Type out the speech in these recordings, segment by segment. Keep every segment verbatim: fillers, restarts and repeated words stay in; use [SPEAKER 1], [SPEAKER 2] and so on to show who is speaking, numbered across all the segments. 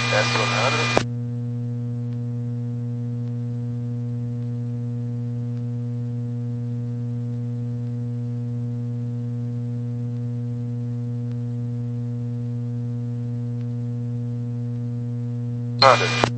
[SPEAKER 1] Test one hundred. Hundred.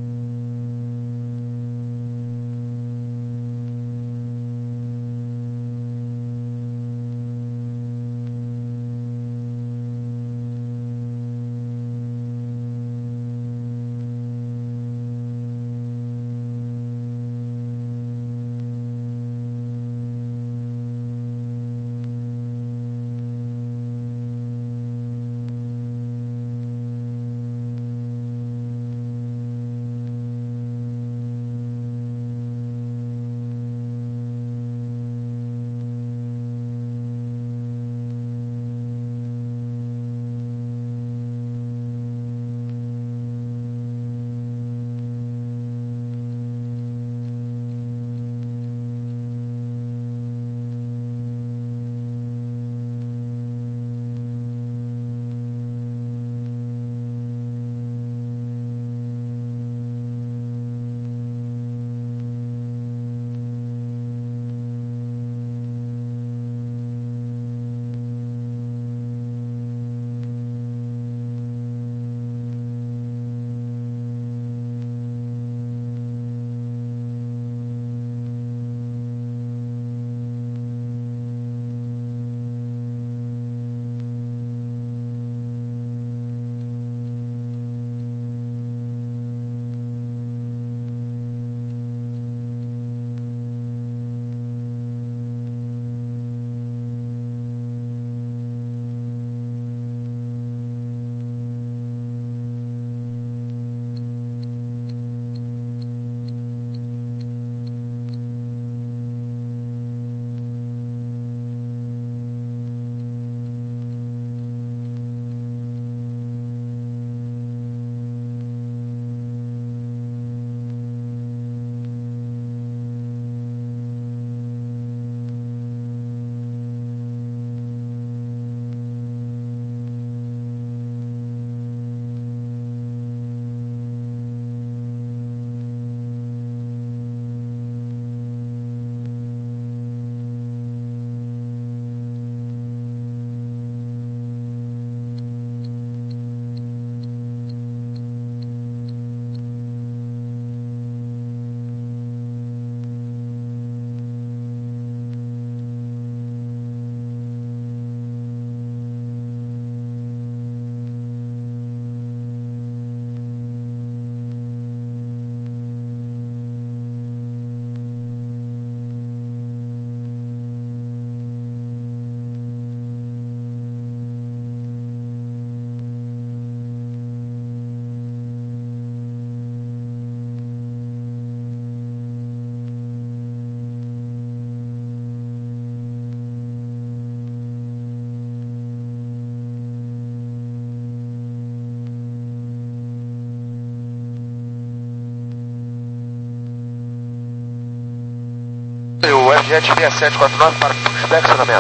[SPEAKER 1] O F Jet seis sete quatro nove para pushback acionamento.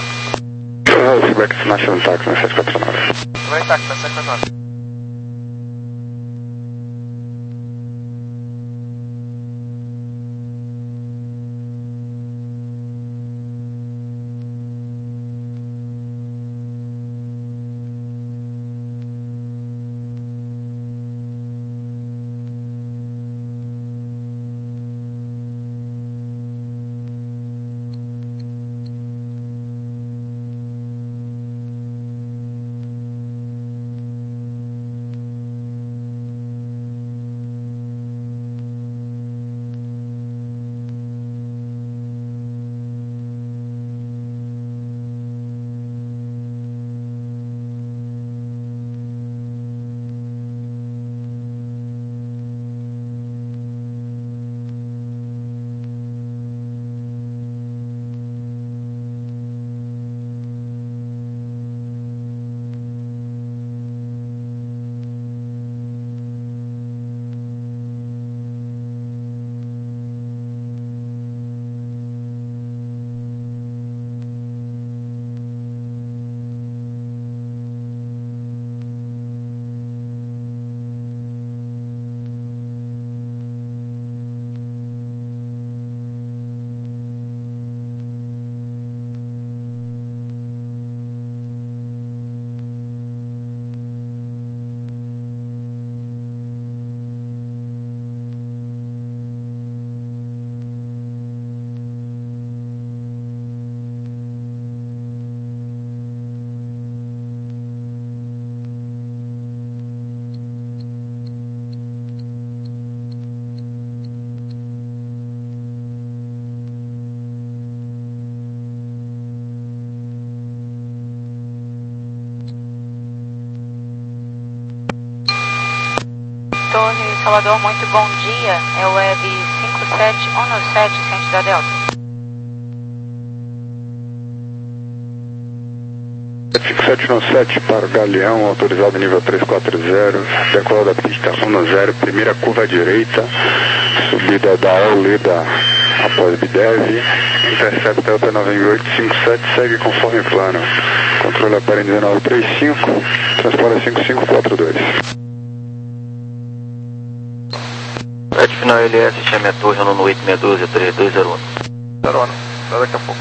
[SPEAKER 2] Pushback acionamento táxi na sete quatro nove.
[SPEAKER 1] Vai táxi na sete quatro nove.
[SPEAKER 3] Torre Salvador, muito bom dia. É o Web cinco sete um sete, ciente da Delta.
[SPEAKER 2] cinco sete um sete para o Galeão, autorizado nível três quatro zero, decolar da pista um zero, primeira curva à direita, subida da Auleda após Bidev, intercepta Delta nove oito cinco sete, segue conforme plano, controle aparelho dezenove trinta e cinco, transpora cinco cinco quatro dois.
[SPEAKER 4] Red final L S, chame a torre no oito seis um, três dois zero um.
[SPEAKER 1] Zero ano, até daqui a pouco.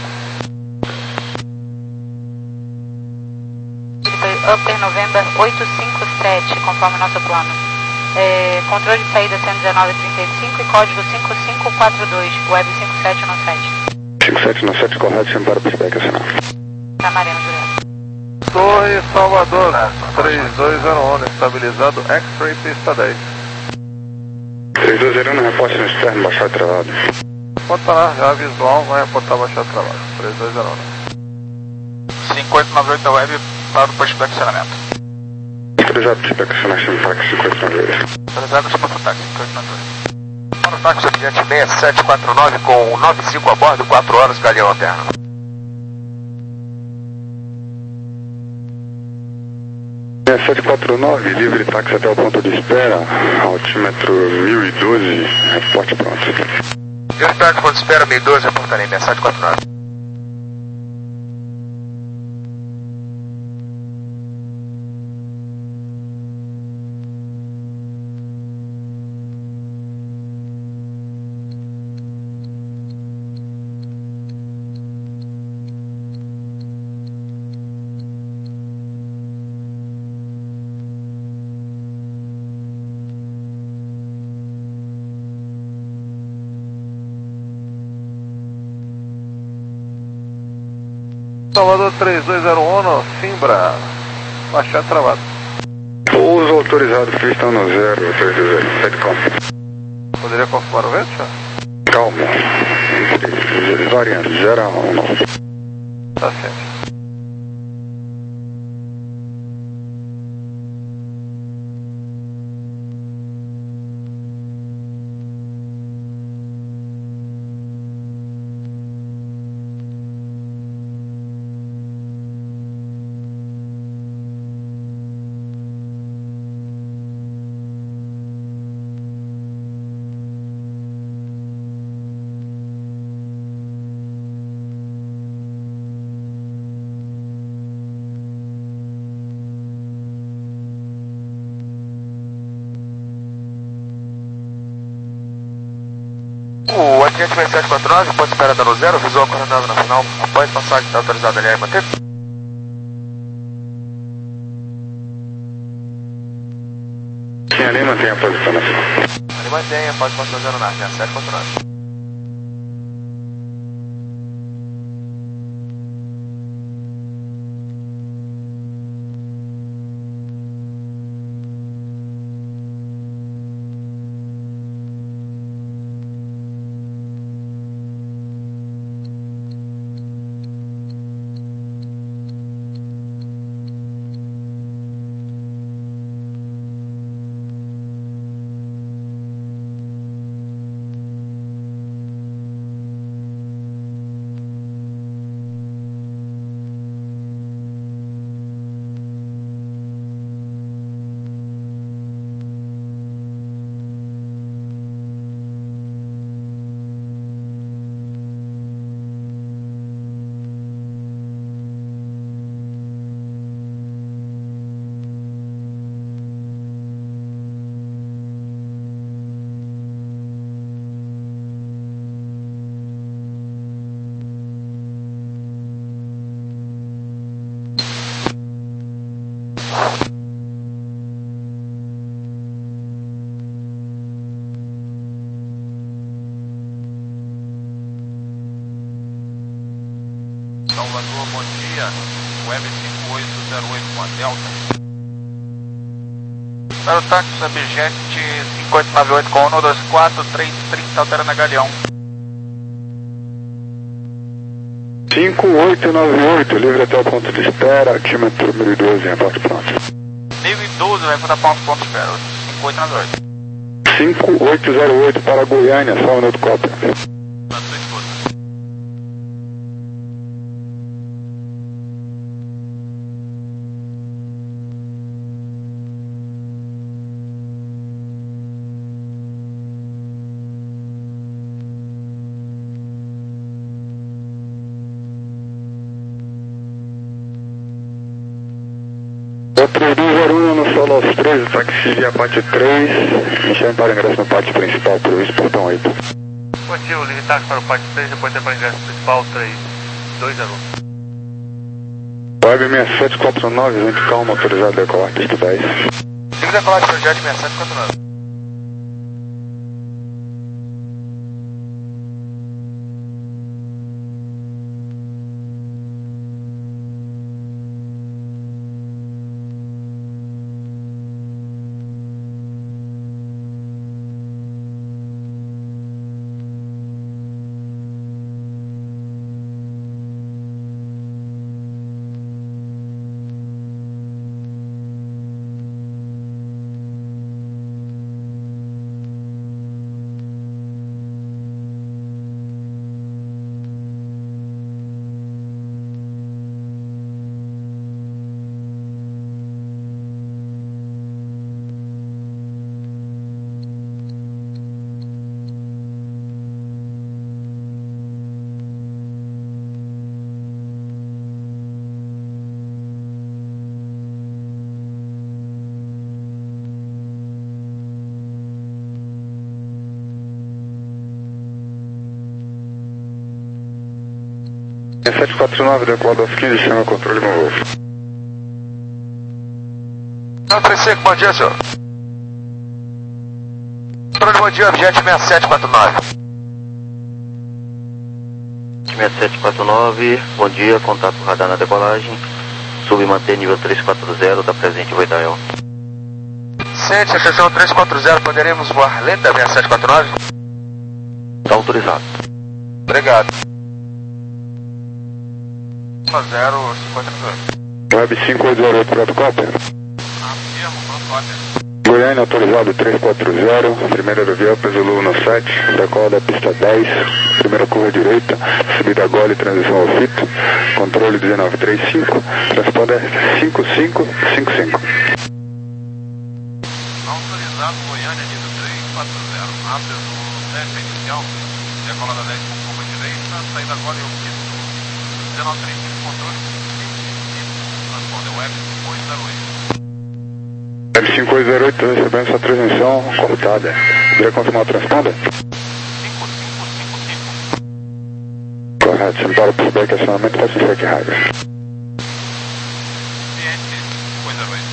[SPEAKER 3] Upper November oito cinco sete, conforme nosso plano. É, controle de saída cento e dezenove trinta e cinco e código cinco cinco quatro dois, Web cinco sete um sete.
[SPEAKER 2] cinco sete um sete, correto, sempre para o pushback, assinar.
[SPEAKER 3] Camarena, Juliano.
[SPEAKER 1] Torre Salvador, três dois zero um, estabilizado, X-Ray pista dez.
[SPEAKER 2] três dois zero um, reporte no externo, baixar travado.
[SPEAKER 1] Pode parar, já visual, vai reportar baixar trabalho, três dois zero um. cinco oito nove oito Web para o pushback acionamento.
[SPEAKER 2] Autorizado pushback acionamento para cinco oito nove oito.
[SPEAKER 1] Autorizado desconto táxi, cinco oito nove oito. Para o táxi objeto seis sete quatro nove com nove cinco a bordo, quatro horas, Galeão Alterno.
[SPEAKER 2] seis sete quatro nove, livre táxi até o ponto de espera, altímetro mil e doze, reporte pronto.
[SPEAKER 1] Livre táxi, ponto de espera, mil e doze, reportarei, seis sete quatro nove. Salvador três dois zero um, Simbra, baixar travado.
[SPEAKER 2] Pouso autorizado, pista no zero, três dois zero, sete calma.
[SPEAKER 1] Poderia confirmar o vento, senhor?
[SPEAKER 2] Calma, variante, geral, não.
[SPEAKER 1] Tá certo. O agente seis sete quatro nove, pode esperar dando zero, visual coordenado na final, após passagem está autorizado ali, manter.
[SPEAKER 2] Sim, ali mantém a posição na final.
[SPEAKER 1] Ali mantém, pode passar zero na seis sete quatro nove. Salvador, bom dia. Web cinco oito zero oito com a Delta. Para o táxi objeto cinco oito nove oito com um dois quatro três trinta, altera na Galeão.
[SPEAKER 2] cinco oito nove oito, livre até o ponto de espera, altímetro mil e doze, reporte pronto.
[SPEAKER 1] mil e doze, vai para ponto, ponto de espera, cinco oito nove oito.
[SPEAKER 2] cinco oito zero oito para Goiânia, só um minuto, cópia. três dois zero um no solo aos treze, táxi via pátio três, me chame para ingresso no pátio principal, previsto portão oito.
[SPEAKER 1] Positivo, ligue táxi para o pátio três, depois tem para ingresso principal três dois zero um.
[SPEAKER 2] Web seis sete quatro nove, vinte calma, autorizado a decolar, pista dez.
[SPEAKER 1] Ligue decolar de projeto seis sete quatro nove.
[SPEAKER 2] seis sete quatro nove, decolado aos quinze, chama controle no voo.
[SPEAKER 1] Não, três cinco, bom dia, senhor. Controle, bom dia, Jet seis sete quatro nove.
[SPEAKER 4] seis sete quatro nove, bom dia, contato radar na decolagem. Sub e manter nível três quatro zero, da presente Voidael.
[SPEAKER 1] Sente, atenção três quatro zero, poderemos voar lenta seis sete quatro nove?
[SPEAKER 4] Está autorizado.
[SPEAKER 1] Obrigado. zero cinquenta e dois.
[SPEAKER 2] Web cinco oito zero oito, pronto, cópia.
[SPEAKER 1] Afirmo, pronto, cópia.
[SPEAKER 2] Goiânia, autorizado três quatro zero, primeira aeroviel, peso Lula no sete, decola da pista dez, primeira curva direita, subida gole, transição ao fito, controle dezenove trinta e cinco, transponder cinco cinco cinco cinco.
[SPEAKER 1] Autorizado Goiânia, nível três quatro zero, rápido sete inicial, decola da dez com curva direita, saída gole ao fito, dezenove trinta e cinco, controle cinco cinco, transponder web cinco oito zero oito.
[SPEAKER 2] Web cinco oito zero oito, recebendo sua transmissão cortada. Poderia confirmar o transponder?
[SPEAKER 1] cinco cinco cinco cinco.
[SPEAKER 2] Correto, se me para o pushback, acionamento, faça um check rádio.
[SPEAKER 1] Ciente cinco oito zero oito.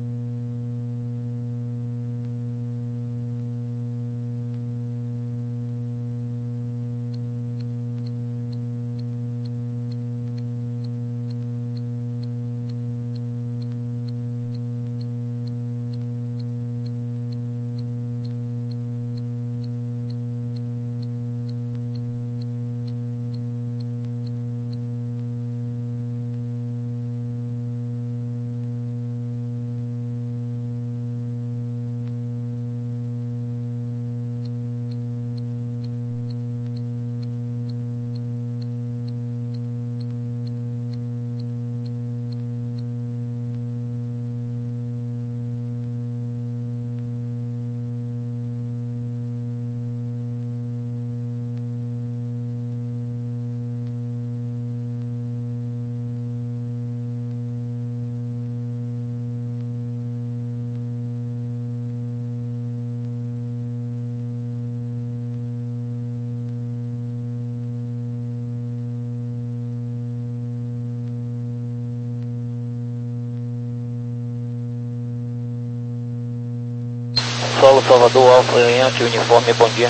[SPEAKER 5] Solo Salvador, Alfa Yankee, uniforme, bom dia.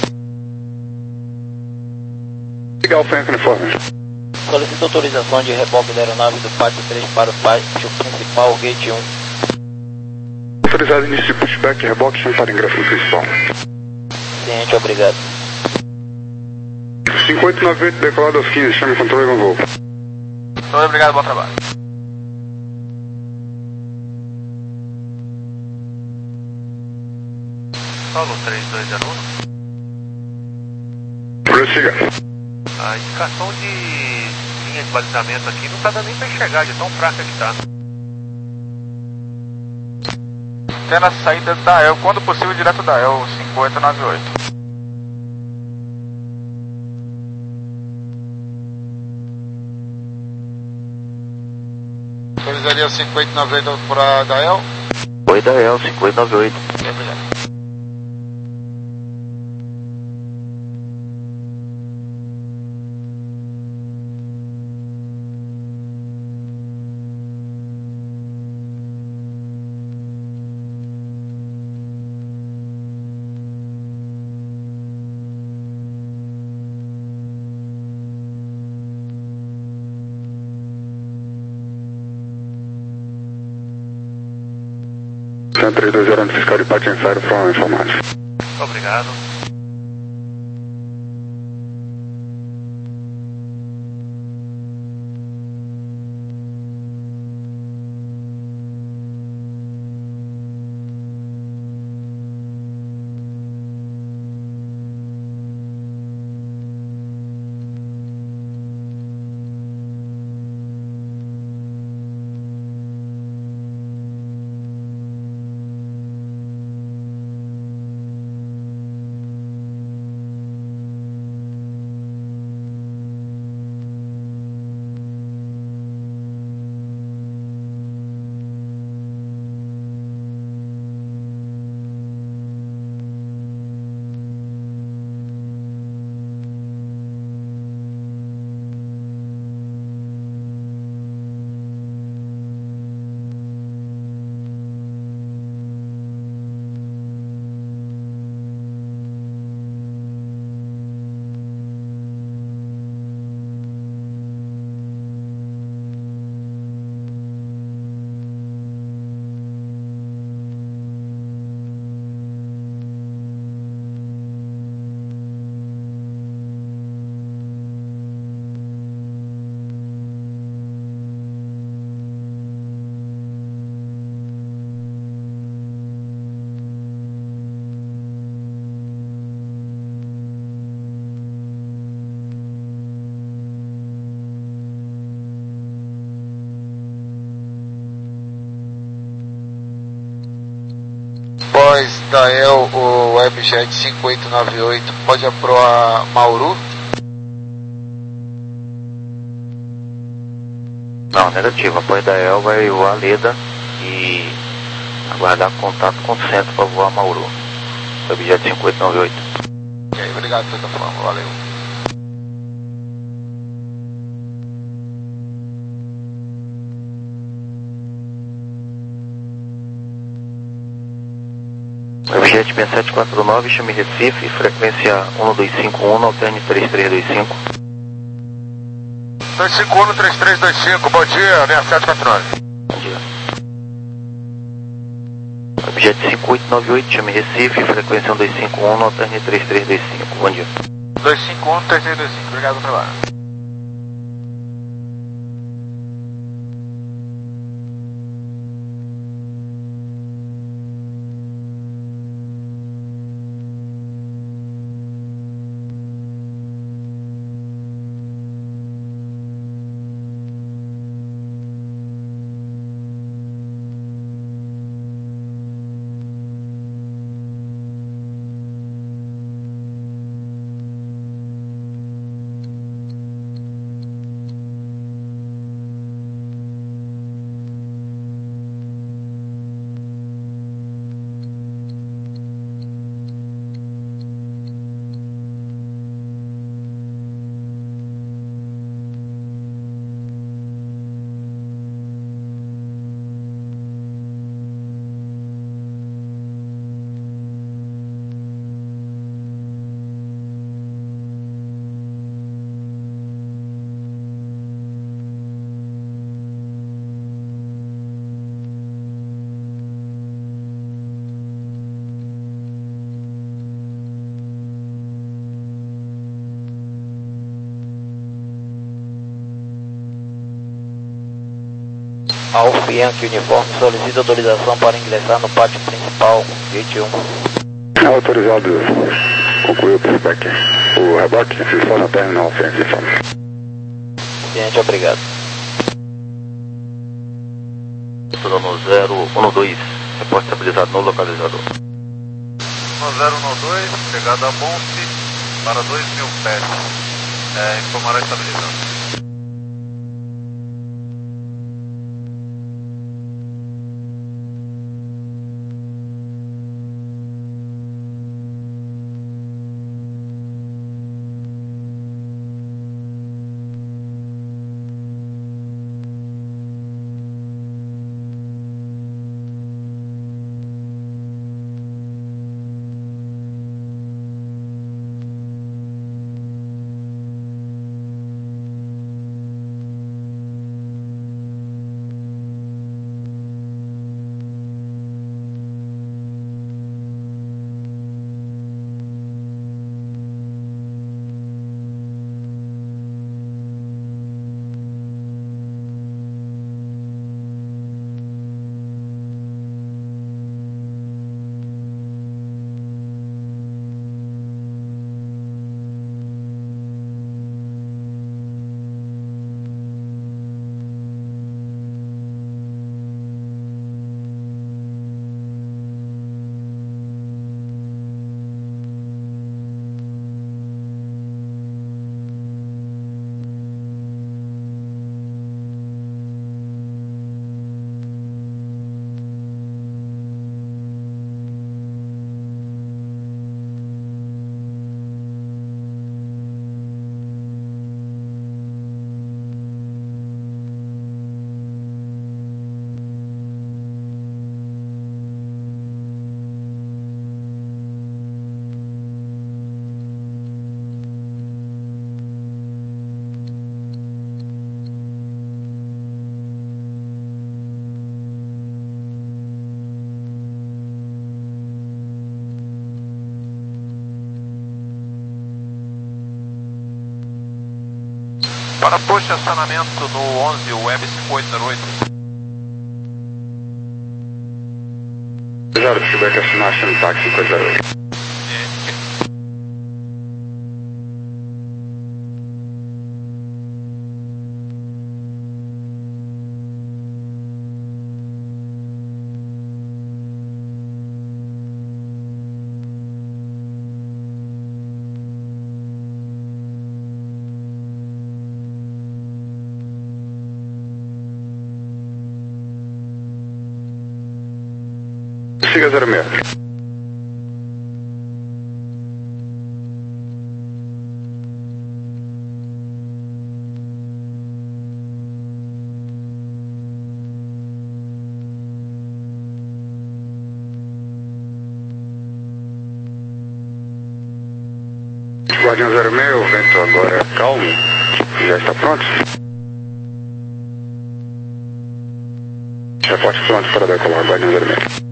[SPEAKER 2] Liga Alfa Yankee, uniforme.
[SPEAKER 5] Solicito autorização de reboque da aeronave do pátio três para o pátio principal, gate um.
[SPEAKER 2] Autorizado início de pushback, reboque, chame para ingresso no principal.
[SPEAKER 5] Ciente, obrigado.
[SPEAKER 2] cinco oito nove oito, decolado aos quinze, chame controle no voo.
[SPEAKER 1] Muito obrigado, bom trabalho. Paulo três dois zero um.
[SPEAKER 2] Prossiga.
[SPEAKER 1] A indicação de linha de balizamento aqui não tá dando nem pra enxergar, de tão fraca que tá.
[SPEAKER 6] Tendo a saída da E L, quando possível, direto da E L cinco oito nove oito. Autorizaria cinco oito nove oito para da E L?
[SPEAKER 4] Oi, da E L cinco oito nove oito.
[SPEAKER 6] Obrigado.
[SPEAKER 2] cento e três dois zero um, fiscal de Pátio Inferno, from informado.
[SPEAKER 1] Obrigado.
[SPEAKER 6] Após da E L, o Webjet cinco oito nove oito pode aproar Mauru?
[SPEAKER 4] Não, negativo. Após da E L vai voar Leda e aguardar contato com o centro para voar Mauru. Webjet cinco oito nove oito.
[SPEAKER 6] Ok, obrigado de toda forma, valeu.
[SPEAKER 4] Webjet seis sete quatro nove, chame Recife, frequência um dois cinco um, alterne três três dois cinco.
[SPEAKER 6] dois cinco um, três três dois cinco, bom dia, seis sete quatro nove.
[SPEAKER 4] Bom dia. Webjet cinco oito nove oito, chame Recife, frequência um dois cinco um, alterne três três dois cinco. Bom dia.
[SPEAKER 6] dois cinco um, três três dois cinco, obrigado pelo trabalho.
[SPEAKER 5] Alfa Yankee Uniforme solicita autorização para ingressar no pátio principal, gate um.
[SPEAKER 2] Autorizado, concluiu o feedback. O reboque, se for no terminal, ciente de fome.
[SPEAKER 5] Ciente, obrigado.
[SPEAKER 4] No zero um dois, reporte estabilizado no localizador.
[SPEAKER 1] No zero um dois, chegada a Bonte para dois mil pés. É, informará estabilizado. Para posicionamento no onze, o Web cinco oito zero oito.
[SPEAKER 2] Zero, feedback assinar no táxi cinco oito zero oito. Siga zero seis. Guardião zero seis, o vento agora é calmo. Já está pronto? Reporte pronto para decolar, Guardião zero seis.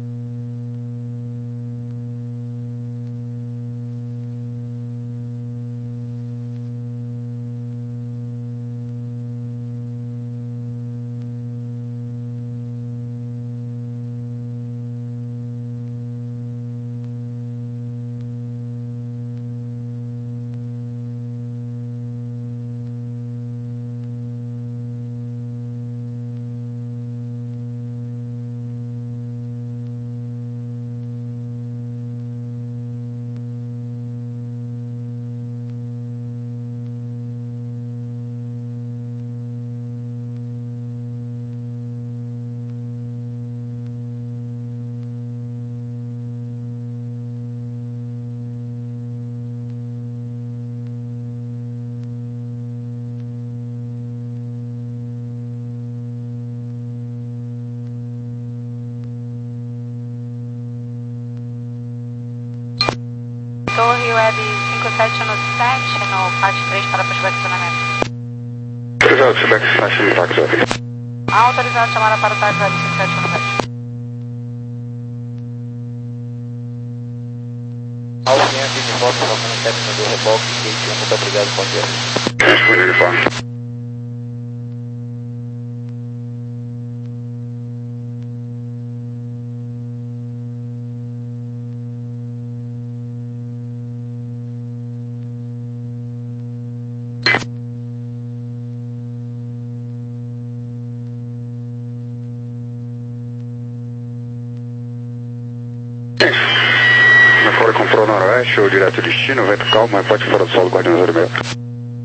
[SPEAKER 3] Torre Web cinco sete no sete, no P A T três para pushback acionamento.
[SPEAKER 2] Autorizado, feedback assinar no táxi web.
[SPEAKER 3] Autorizado chamada para o T A T Web cinco sete no sete.
[SPEAKER 5] Alciente de volta, colocando o término do reboque, gate um, muito obrigado, bom dia.
[SPEAKER 2] Respondido de forma. Na fora comprou noroeste ou direto destino, vento calmo, mas pode fora do solo, Guardião zero seis.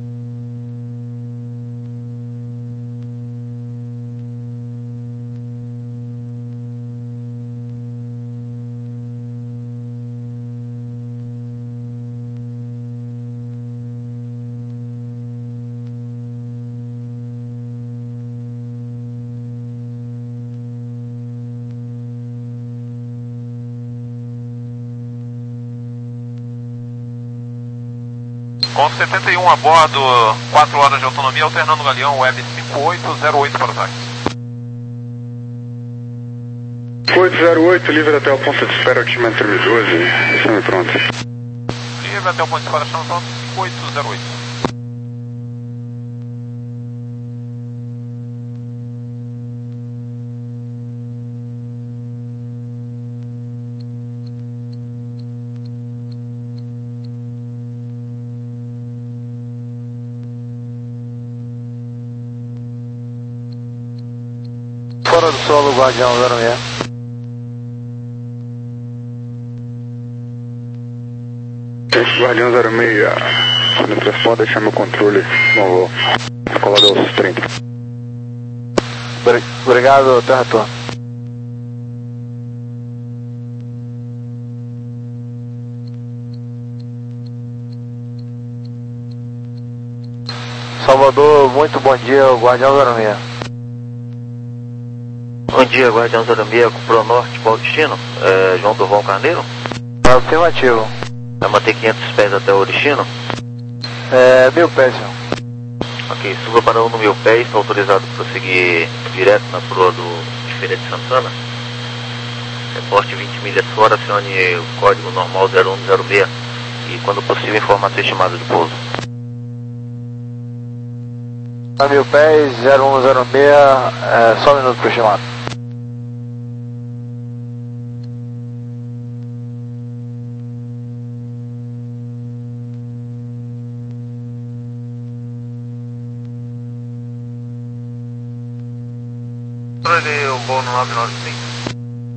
[SPEAKER 1] Com setenta e um a bordo, quatro horas de autonomia, alternando o Galeão Web cinco oito zero oito para o táxi.
[SPEAKER 2] oito zero oito, livre até o ponto de espera, altimento M doze, estamos pronto.
[SPEAKER 1] Livre até o ponto de espera, estamos prontos, cinco oito zero oito.
[SPEAKER 6] Fora do solo, Guardião zero seis.
[SPEAKER 2] Guardião zero seis, se não transponder, deixar meu controle, não vou. Colado aos trinta.
[SPEAKER 6] Obrigado, Terra Torre. Salvador, muito bom dia, Guardião zero seis.
[SPEAKER 4] Bom dia, Guardião zero seis, com Pro Norte, qual destino? É, João Durval Carneiro?
[SPEAKER 6] Afirmativo.
[SPEAKER 4] Vai manter quinhentos pés até o destino?
[SPEAKER 6] É, mil pés, senhor.
[SPEAKER 4] Ok, suba para um no mil pés, está autorizado para prosseguir direto na proa do de Feira de Santana. Reporte vinte milhas fora, acione o código normal zero um zero seis e quando possível informe a sua estimada de pouso.
[SPEAKER 6] A mil pés, zero um zero seis, é, só um minuto para o estimado.
[SPEAKER 1] Controle, o voo no nove nove cinco.